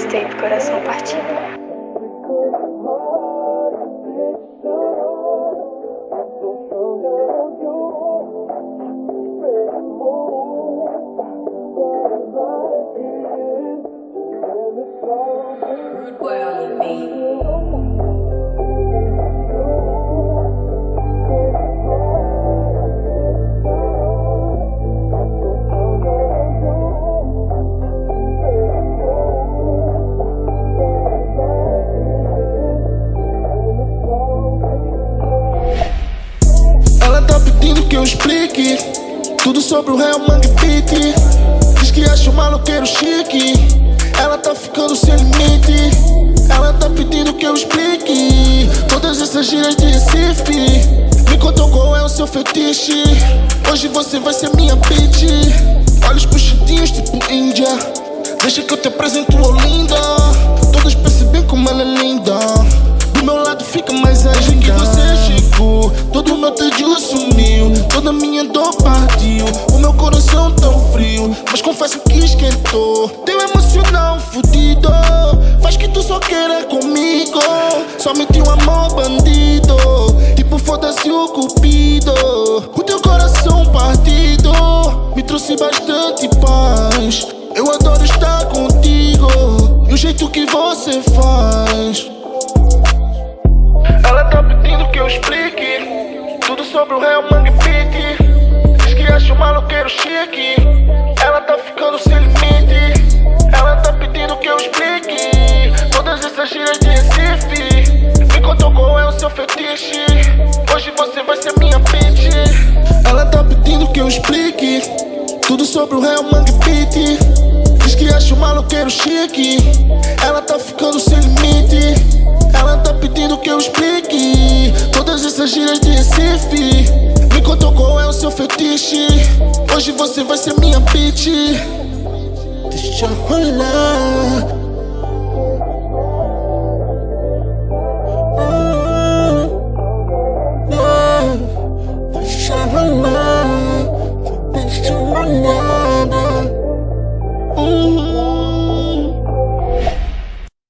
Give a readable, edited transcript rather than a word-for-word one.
Mixtape Coração Partido. Ela tá pedindo que eu explique tudo sobre o Real Mangue Beat. Diz que acha o maloqueiro chique. Ela tá ficando sem limite. Ela tá pedindo que eu explique todas essas gírias de Recife. Me contou qual é o seu fetiche. Hoje você vai ser minha bitch. Olhos puxadinhos tipo Índia. Deixa que eu te apresento, Olinda. Todos percebem como ela é linda. Do meu lado fica mais agenda. Que você chegou, todo o meu tédio sumiu, toda minha dor partiu, o meu coração tão frio, mas confesso que esquentou. Teu emocional fudido faz que tu só queira comigo. Somente um amor bandido, tipo foda-se o cupido. O teu coração partido me trouxe bastante paz. Eu adoro estar contigo e o jeito que você faz. Ela tá pedindo que eu explique tudo sobre o Real Mangue Beat. Diz que acha o maloqueiro chique. Ela tá ficando sem limite. Ela tá pedindo que eu explique todas essas gírias de Recife. Me contou qual é o seu fetiche. Hoje você vai ser minha bitch. Ela tá pedindo que eu explique tudo sobre o Real Mangue Beat. Diz que acha o maloqueiro chique. Ela tá ficando sem limite. Ela tá pedindo que eu explique todas essas gírias de Recife. Me contou qual é o seu fetiche. Hoje você vai ser minha bitch. Deixa rolar. Deixa rolar.